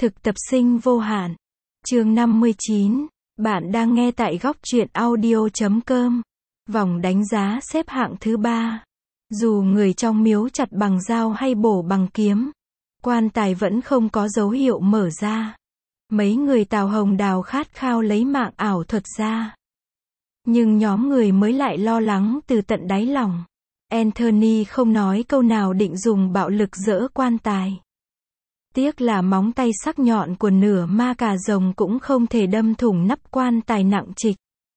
Thực tập sinh vô hạn. Chương 59. Bạn đang nghe tại góc truyện audio.com. Vòng đánh giá xếp hạng thứ 3. Dù người trong miếu chặt bằng dao hay bổ bằng kiếm, quan tài vẫn không có dấu hiệu mở ra. Mấy người Tào Hồng Đào khát khao lấy mạng ảo thuật ra. Nhưng nhóm người mới lại lo lắng từ tận đáy lòng. Anthony không nói câu nào định dùng bạo lực giỡ quan tài. Tiếc là móng tay sắc nhọn của nửa ma cà rồng cũng không thể đâm thủng nắp quan tài nặng trịch.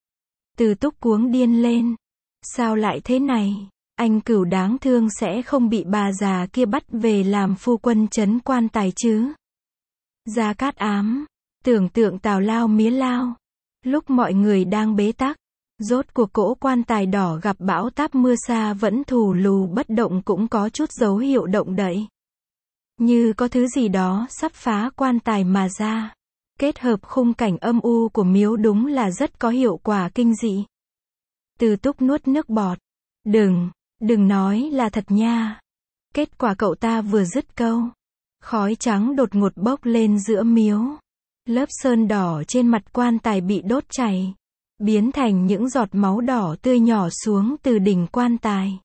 Từ Túc cuống điên lên. Sao lại thế này? Anh Cửu đáng thương sẽ không bị bà già kia bắt về làm phu quân trấn quan tài chứ? Gia Cát ám. Tưởng tượng tào lao mía lao. Lúc mọi người đang bế tắc, rốt cuộc cỗ quan tài đỏ gặp bão táp mưa xa vẫn thù lù bất động, cũng có chút dấu hiệu động đậy. Như có thứ gì đó sắp phá quan tài mà ra. Kết hợp khung cảnh âm u của miếu đúng là rất có hiệu quả kinh dị. Từ Túc nuốt nước bọt. Đừng nói là thật nha. Kết quả cậu ta vừa dứt câu, khói trắng đột ngột bốc lên giữa miếu. Lớp sơn đỏ trên mặt quan tài bị đốt chảy, biến thành những giọt máu đỏ tươi nhỏ xuống từ đỉnh quan tài.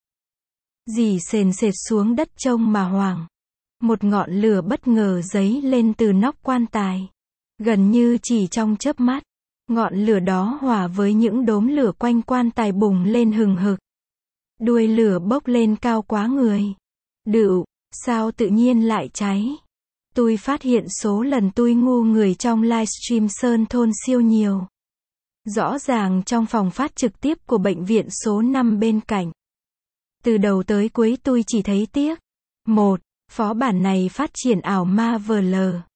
Rỉ sền sệt xuống đất trông mà hoảng. Một ngọn lửa bất ngờ giấy lên từ nóc quan tài. Gần như chỉ trong chớp mắt, ngọn lửa đó hòa với những đốm lửa quanh quan tài bùng lên hừng hực. Đuôi lửa bốc lên cao quá người. Đựu, sao tự nhiên lại cháy? Tôi phát hiện số lần tôi ngu người trong livestream Sơn Thôn siêu nhiều. Rõ ràng trong phòng phát trực tiếp của bệnh viện số 5 bên cạnh. Từ đầu tới cuối tôi chỉ thấy tiếc. 1. Phó bản này phát triển ảo ma VL.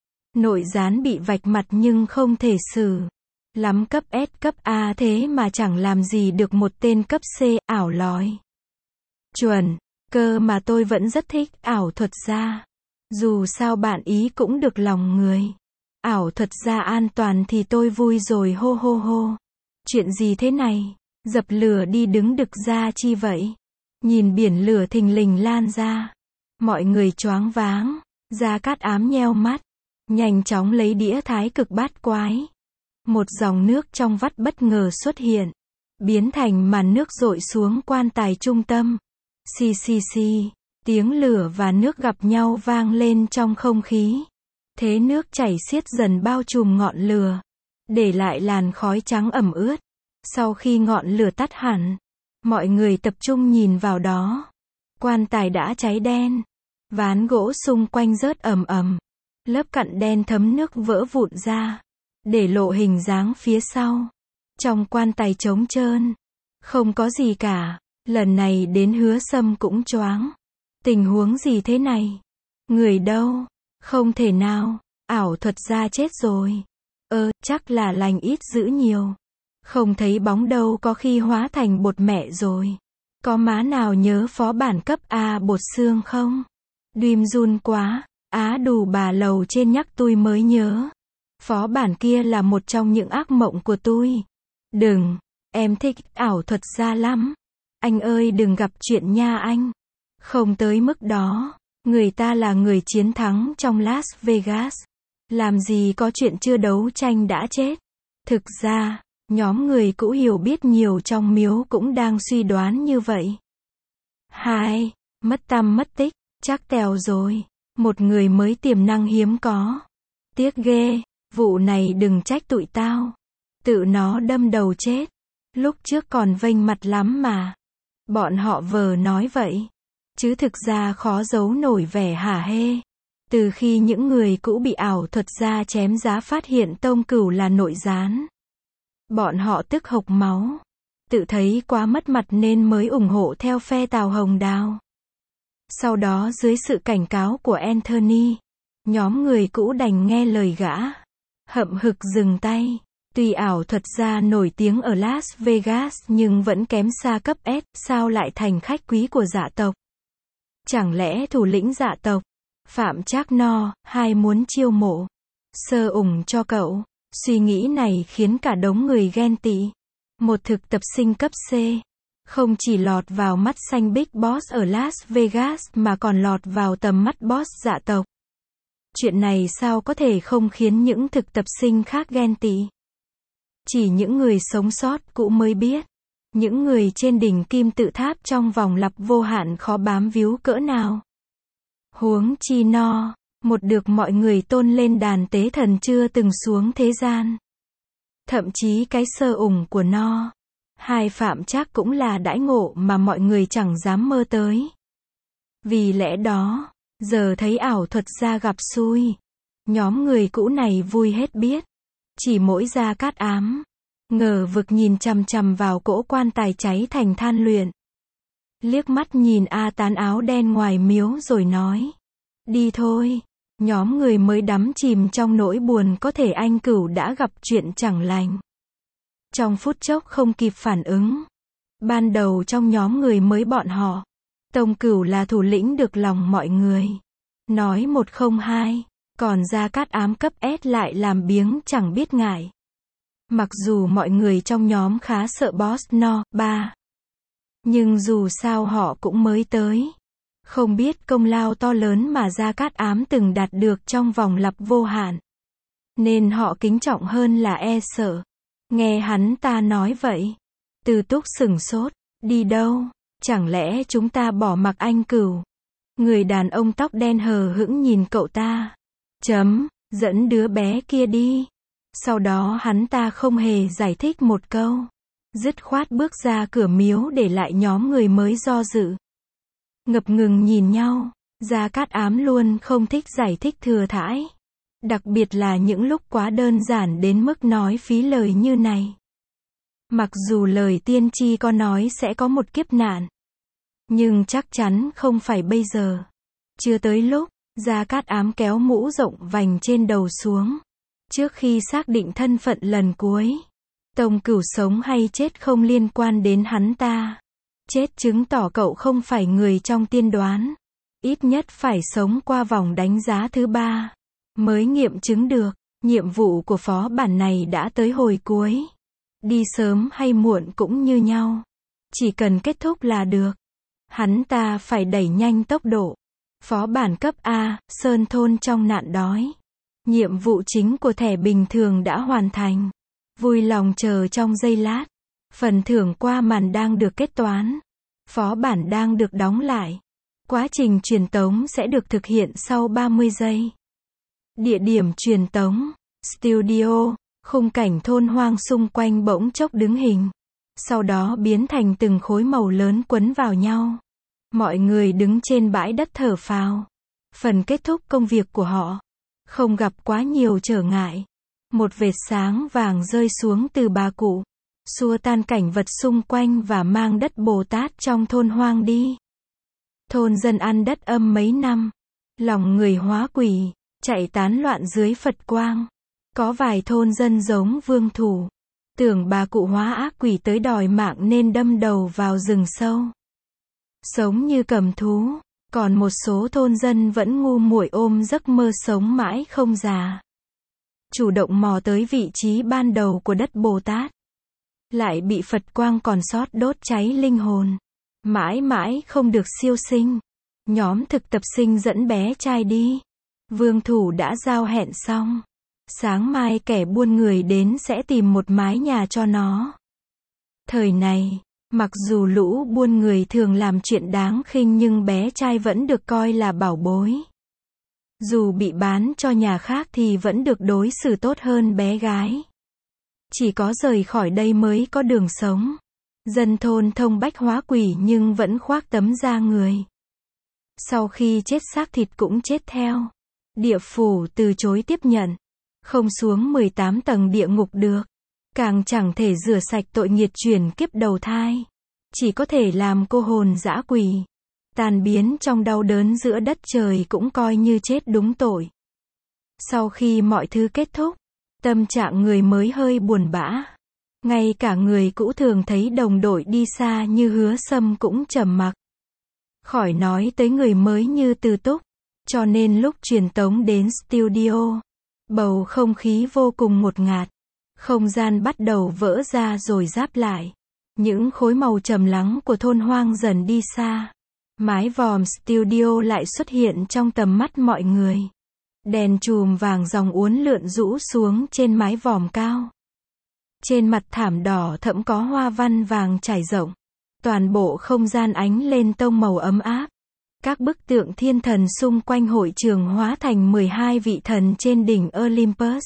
Nội gián bị vạch mặt nhưng không thể xử. Lắm cấp S cấp A thế mà chẳng làm gì được một tên cấp C, ảo lói. Chuẩn, cơ mà tôi vẫn rất thích ảo thuật gia. Dù sao bạn ý cũng được lòng người. Ảo thuật gia an toàn thì tôi vui rồi hô hô hô. Chuyện gì thế này? Dập lửa đi đứng đực ra chi vậy? Nhìn biển lửa thình lình lan ra. Mọi người choáng váng. Gia Cát ám nheo mắt. Nhanh chóng lấy đĩa thái cực bát quái. Một dòng nước trong vắt bất ngờ xuất hiện. Biến thành màn nước dội xuống quan tài trung tâm. Xì xì xì. Tiếng lửa và nước gặp nhau vang lên trong không khí. Thế nước chảy xiết dần bao trùm ngọn lửa. Để lại làn khói trắng ẩm ướt. Sau khi ngọn lửa tắt hẳn, mọi người tập trung nhìn vào đó. Quan tài đã cháy đen. Ván gỗ xung quanh rớt ầm ầm. Lớp cặn đen thấm nước vỡ vụn ra, để lộ hình dáng phía sau. Trong quan tài trống trơn, không có gì cả. Lần này đến Hứa Sâm cũng choáng. Tình huống gì thế này? Người đâu? Không thể nào. Ảo thuật gia chết rồi. Chắc là lành ít dữ nhiều. Không thấy bóng đâu, có khi hóa thành bột mẹ rồi. Có má nào nhớ phó bản cấp A bột xương không? Dream run quá. Đù bà lầu trên nhắc tôi mới nhớ. Phó bản kia là một trong những ác mộng của tôi. Đừng, em thích ảo thuật gia lắm. Anh ơi đừng gặp chuyện nha anh. Không tới mức đó. Người ta là người chiến thắng trong Las Vegas. Làm gì có chuyện chưa đấu tranh đã chết. Thực ra, nhóm người cũ hiểu biết nhiều trong miếu cũng đang suy đoán như vậy. 2. Mất tăm mất tích, chắc tèo rồi. Một người mới tiềm năng hiếm có. Tiếc ghê, vụ này đừng trách tụi tao. Tự nó đâm đầu chết. Lúc trước còn vênh mặt lắm mà. Bọn họ vờ nói vậy. Chứ thực ra khó giấu nổi vẻ hả hê. Từ khi những người cũ bị ảo thuật gia chém giá phát hiện Tông Cửu là nội gián, bọn họ tức hộc máu. Tự thấy quá mất mặt nên mới ủng hộ theo phe Tào Hồng Đào. Sau đó dưới sự cảnh cáo của Anthony, nhóm người cũ đành nghe lời gã. Hậm hực dừng tay. Tuy ảo thuật gia nổi tiếng ở Las Vegas nhưng vẫn kém xa cấp S, sao lại thành khách quý của dạ tộc? Chẳng lẽ thủ lĩnh dạ tộc, Phạm Trác No, hay muốn chiêu mộ, sơ ủng cho cậu? Suy nghĩ này khiến cả đống người ghen tị. Một thực tập sinh cấp C, không chỉ lọt vào mắt xanh Big Boss ở Las Vegas mà còn lọt vào tầm mắt boss dạ tộc. Chuyện này sao có thể không khiến những thực tập sinh khác ghen tị. Chỉ những người sống sót cũ mới biết. Những người trên đỉnh kim tự tháp trong vòng lặp vô hạn khó bám víu cỡ nào. Huống chi No, một được mọi người tôn lên đàn tế thần chưa từng xuống thế gian. Thậm chí cái sơ ủng của No, hai Phạm Trác cũng là đãi ngộ mà mọi người chẳng dám mơ tới. Vì lẽ đó, giờ thấy ảo thuật ra gặp xui. Nhóm người cũ này vui hết biết. Chỉ mỗi Gia Cát Ám, ngờ vực nhìn chằm chằm vào cỗ quan tài cháy thành than luyện. Liếc mắt nhìn A Tán áo đen ngoài miếu rồi nói. Đi thôi. Nhóm người mới đắm chìm trong nỗi buồn có thể anh Cửu đã gặp chuyện chẳng lành. Trong phút chốc không kịp phản ứng. Ban đầu trong nhóm người mới bọn họ, Tông Cửu là thủ lĩnh được lòng mọi người. Nói 102, còn Gia Cát Ám cấp S lại làm biếng chẳng biết ngại. Mặc dù mọi người trong nhóm khá sợ boss No 3. Nhưng dù sao họ cũng mới tới. Không biết công lao to lớn mà Gia Cát Ám từng đạt được trong vòng lặp vô hạn. Nên họ kính trọng hơn là e sợ. Nghe hắn ta nói vậy, Từ Túc sửng sốt. Đi đâu? Chẳng lẽ chúng ta bỏ mặc anh Cửu? Người đàn ông tóc đen hờ hững nhìn cậu ta. Dẫn đứa bé kia đi. Sau đó hắn ta không hề giải thích một câu. Dứt khoát bước ra cửa miếu để lại nhóm người mới do dự. Ngập ngừng nhìn nhau. Gia Cát Ám luôn không thích giải thích thừa thãi. Đặc biệt là những lúc quá đơn giản đến mức nói phí lời như này. Mặc dù lời tiên tri có nói sẽ có một kiếp nạn. Nhưng chắc chắn không phải bây giờ. Chưa tới lúc, Gia Cát Ám kéo mũ rộng vành trên đầu xuống. Trước khi xác định thân phận lần cuối. Tông Cửu sống hay chết không liên quan đến hắn ta. Chết chứng tỏ cậu không phải người trong tiên đoán. Ít nhất phải sống qua vòng đánh giá thứ 3. Mới nghiệm chứng được. Nhiệm vụ của phó bản này đã tới hồi cuối. Đi sớm hay muộn cũng như nhau. Chỉ cần kết thúc là được. Hắn ta phải đẩy nhanh tốc độ. Phó bản cấp A, Sơn Thôn trong nạn đói. Nhiệm vụ chính của thẻ bình thường đã hoàn thành. Vui lòng chờ trong giây lát. Phần thưởng qua màn đang được kết toán. Phó bản đang được đóng lại. Quá trình truyền tống sẽ được thực hiện sau 30 giây. Địa điểm truyền tống, studio, khung cảnh thôn hoang xung quanh bỗng chốc đứng hình. Sau đó biến thành từng khối màu lớn quấn vào nhau. Mọi người đứng trên bãi đất thở phào. Phần kết thúc công việc của họ không gặp quá nhiều trở ngại. Một vệt sáng vàng rơi xuống từ bà cụ, xua tan cảnh vật xung quanh và mang đất Bồ Tát trong thôn hoang đi. Thôn dân ăn đất âm mấy năm, lòng người hóa quỷ, chạy tán loạn dưới Phật quang. Có vài thôn dân giống vương thủ, tưởng bà cụ hóa ác quỷ tới đòi mạng nên đâm đầu vào rừng sâu. Sống như cầm thú, còn một số thôn dân vẫn ngu muội ôm giấc mơ sống mãi không già. Chủ động mò tới vị trí ban đầu của đất Bồ Tát. Lại bị Phật quang còn sót đốt cháy linh hồn. Mãi mãi không được siêu sinh. Nhóm thực tập sinh dẫn bé trai đi. Vương thủ đã giao hẹn xong. Sáng mai kẻ buôn người đến sẽ tìm một mái nhà cho nó. Thời này, mặc dù lũ buôn người thường làm chuyện đáng khinh nhưng bé trai vẫn được coi là bảo bối. Dù bị bán cho nhà khác thì vẫn được đối xử tốt hơn bé gái. Chỉ có rời khỏi đây mới có đường sống. Dân thôn thông bách hóa quỷ nhưng vẫn khoác tấm da người. Sau khi chết xác thịt cũng chết theo. Địa phủ từ chối tiếp nhận. Không xuống 18 tầng địa ngục được. Càng chẳng thể rửa sạch tội nghiệt chuyển kiếp đầu thai. Chỉ có thể làm cô hồn dã quỷ. Tàn biến trong đau đớn giữa đất trời cũng coi như chết đúng tội. Sau khi mọi thứ kết thúc, tâm trạng người mới hơi buồn bã. Ngay cả người cũ thường thấy đồng đội đi xa như Hứa Sâm cũng trầm mặc. Khỏi nói tới người mới như Từ Túc. Cho nên lúc truyền tống đến studio, bầu không khí vô cùng ngột ngạt. Không gian bắt đầu vỡ ra rồi ráp lại. Những khối màu trầm lắng của thôn hoang dần đi xa. Mái vòm studio lại xuất hiện trong tầm mắt mọi người. Đèn chùm vàng ròng uốn lượn rũ xuống trên mái vòm cao. Trên mặt thảm đỏ thẫm có hoa văn vàng trải rộng. Toàn bộ không gian ánh lên tông màu ấm áp. Các bức tượng thiên thần xung quanh hội trường hóa thành 12 vị thần trên đỉnh Olympus.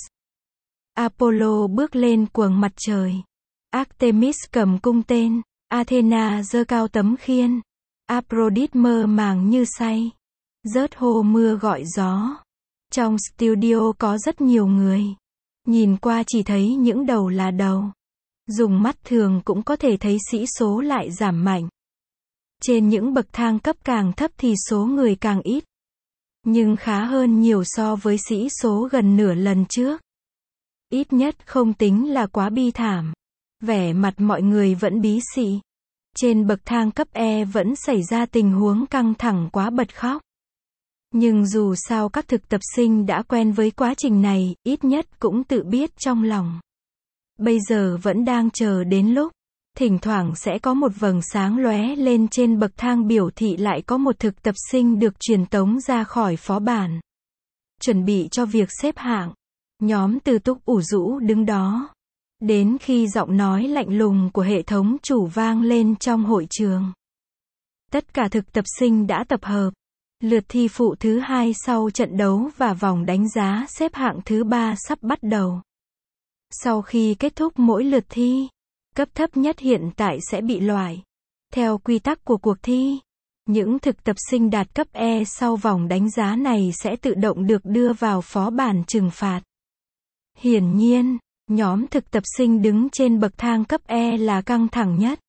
Apollo bước lên quầng mặt trời. Artemis cầm cung tên. Athena giơ cao tấm khiên. Aphrodite mơ màng như say. Rớt hồ mưa gọi gió. Trong studio có rất nhiều người. Nhìn qua chỉ thấy những đầu là đầu. Dùng mắt thường cũng có thể thấy sĩ số lại giảm mạnh. Trên những bậc thang cấp càng thấp thì số người càng ít. Nhưng khá hơn nhiều so với sĩ số gần nửa lần trước. Ít nhất không tính là quá bi thảm. Vẻ mặt mọi người vẫn bí xị. Trên bậc thang cấp E vẫn xảy ra tình huống căng thẳng quá bật khóc. Nhưng dù sao các thực tập sinh đã quen với quá trình này, ít nhất cũng tự biết trong lòng. Bây giờ vẫn đang chờ đến lúc, thỉnh thoảng sẽ có một vầng sáng lóe lên trên bậc thang biểu thị lại có một thực tập sinh được truyền tống ra khỏi phó bản. Chuẩn bị cho việc xếp hạng. Nhóm Từ Túc ủ rũ đứng đó. Đến khi giọng nói lạnh lùng của hệ thống chủ vang lên trong hội trường. Tất cả thực tập sinh đã tập hợp. Lượt thi phụ thứ 2 sau trận đấu và vòng đánh giá xếp hạng thứ 3 sắp bắt đầu. Sau khi kết thúc mỗi lượt thi, cấp thấp nhất hiện tại sẽ bị loại. Theo quy tắc của cuộc thi, những thực tập sinh đạt cấp E sau vòng đánh giá này sẽ tự động được đưa vào phó bản trừng phạt. Hiển nhiên, nhóm thực tập sinh đứng trên bậc thang cấp E là căng thẳng nhất.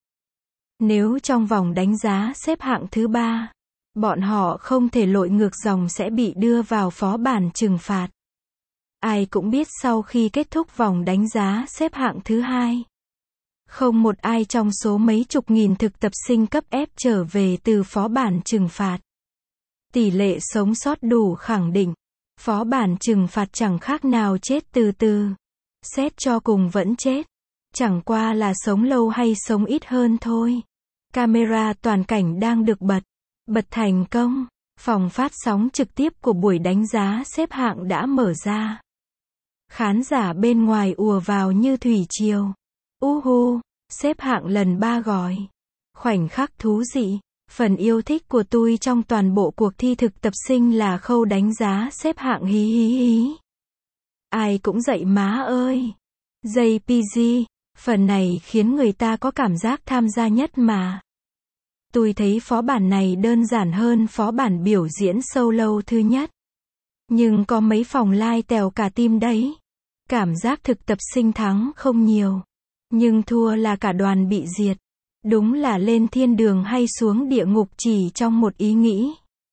Nếu trong vòng đánh giá xếp hạng thứ 3, bọn họ không thể lội ngược dòng sẽ bị đưa vào phó bản trừng phạt. Ai cũng biết sau khi kết thúc vòng đánh giá xếp hạng thứ 2, không một ai trong số mấy chục nghìn thực tập sinh cấp F trở về từ phó bản trừng phạt. Tỷ lệ sống sót đủ khẳng định. Phó bản trừng phạt chẳng khác nào chết từ từ. Xét cho cùng vẫn chết. Chẳng qua là sống lâu hay sống ít hơn thôi. Camera toàn cảnh đang được bật thành công. Phòng phát sóng trực tiếp của buổi đánh giá xếp hạng đã mở ra. Khán giả bên ngoài ùa vào như thủy triều. Uhu, xếp hạng lần 3 gọi. Khoảnh khắc thú dị. Phần yêu thích của tôi trong toàn bộ cuộc thi thực tập sinh là khâu đánh giá xếp hạng hí hí hí. Ai cũng dậy má ơi. JPG, phần này khiến người ta có cảm giác tham gia nhất mà. Tôi thấy phó bản này đơn giản hơn phó bản biểu diễn solo thứ nhất. Nhưng có mấy phòng like tèo cả tim đấy. Cảm giác thực tập sinh thắng không nhiều. Nhưng thua là cả đoàn bị diệt. Đúng là lên thiên đường hay xuống địa ngục chỉ trong một ý nghĩ.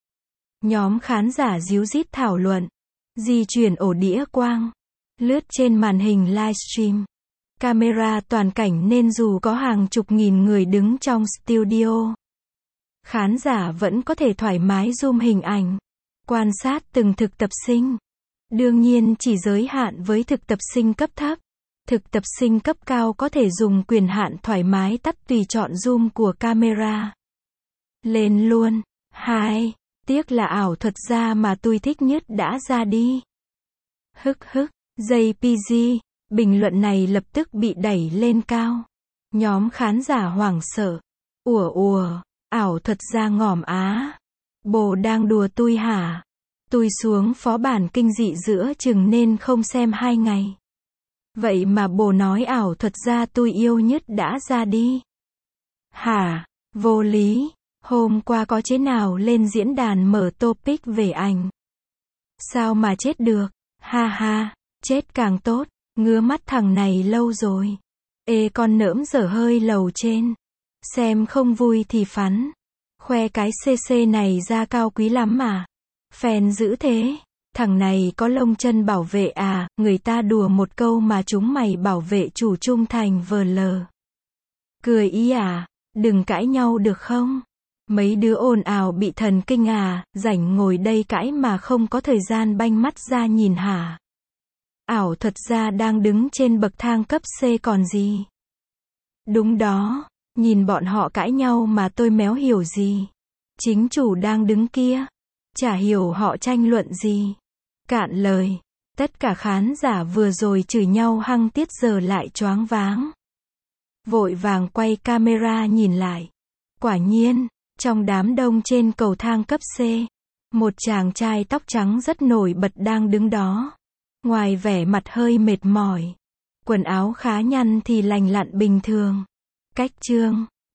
Nhóm khán giả díu dít thảo luận. Di chuyển ổ đĩa quang. Lướt trên màn hình livestream. Camera toàn cảnh nên dù có hàng chục nghìn người đứng trong studio, khán giả vẫn có thể thoải mái zoom hình ảnh. Quan sát từng thực tập sinh. Đương nhiên chỉ giới hạn với thực tập sinh cấp thấp. Thực tập sinh cấp cao có thể dùng quyền hạn thoải mái tắt tùy chọn zoom của camera. Lên luôn. 2. Tiếc là ảo thuật gia mà tôi thích nhất đã ra đi. Hức hức. JPG. Bình luận này lập tức bị đẩy lên cao. Nhóm khán giả hoảng sợ. Ủa, ảo thuật gia ngỏm á. Bồ đang đùa tôi hả? Tôi xuống phó bản kinh dị giữa chừng nên không xem 2 ngày. Vậy mà bồ nói ảo thuật gia tôi yêu nhất đã ra đi. Hả? Vô lý. Hôm qua có chế nào lên diễn đàn mở topic về anh? Sao mà chết được? Ha ha, chết càng tốt. Ngứa mắt thằng này lâu rồi. Ê con nỡm dở hơi lầu trên. Xem không vui thì phắn. Khoe cái CC này ra cao quý lắm mà. Phèn dữ thế. Thằng này có lông chân bảo vệ à, người ta đùa một câu mà chúng mày bảo vệ chủ trung thành vờ lờ. Cười ý à, đừng cãi nhau được không? Mấy đứa ồn ào bị thần kinh à, rảnh ngồi đây cãi mà không có thời gian banh mắt ra nhìn hả? Ảo thuật gia đang đứng trên bậc thang cấp C còn gì? Đúng đó, nhìn bọn họ cãi nhau mà tôi méo hiểu gì. Chính chủ đang đứng kia. Chả hiểu họ tranh luận gì. Cạn lời. Tất cả khán giả vừa rồi chửi nhau hăng tiết giờ lại choáng váng. Vội vàng quay camera nhìn lại. Quả nhiên, trong đám đông trên cầu thang cấp C, một chàng trai tóc trắng rất nổi bật đang đứng đó. Ngoài vẻ mặt hơi mệt mỏi, quần áo khá nhăn thì lành lặn bình thường. Cách chương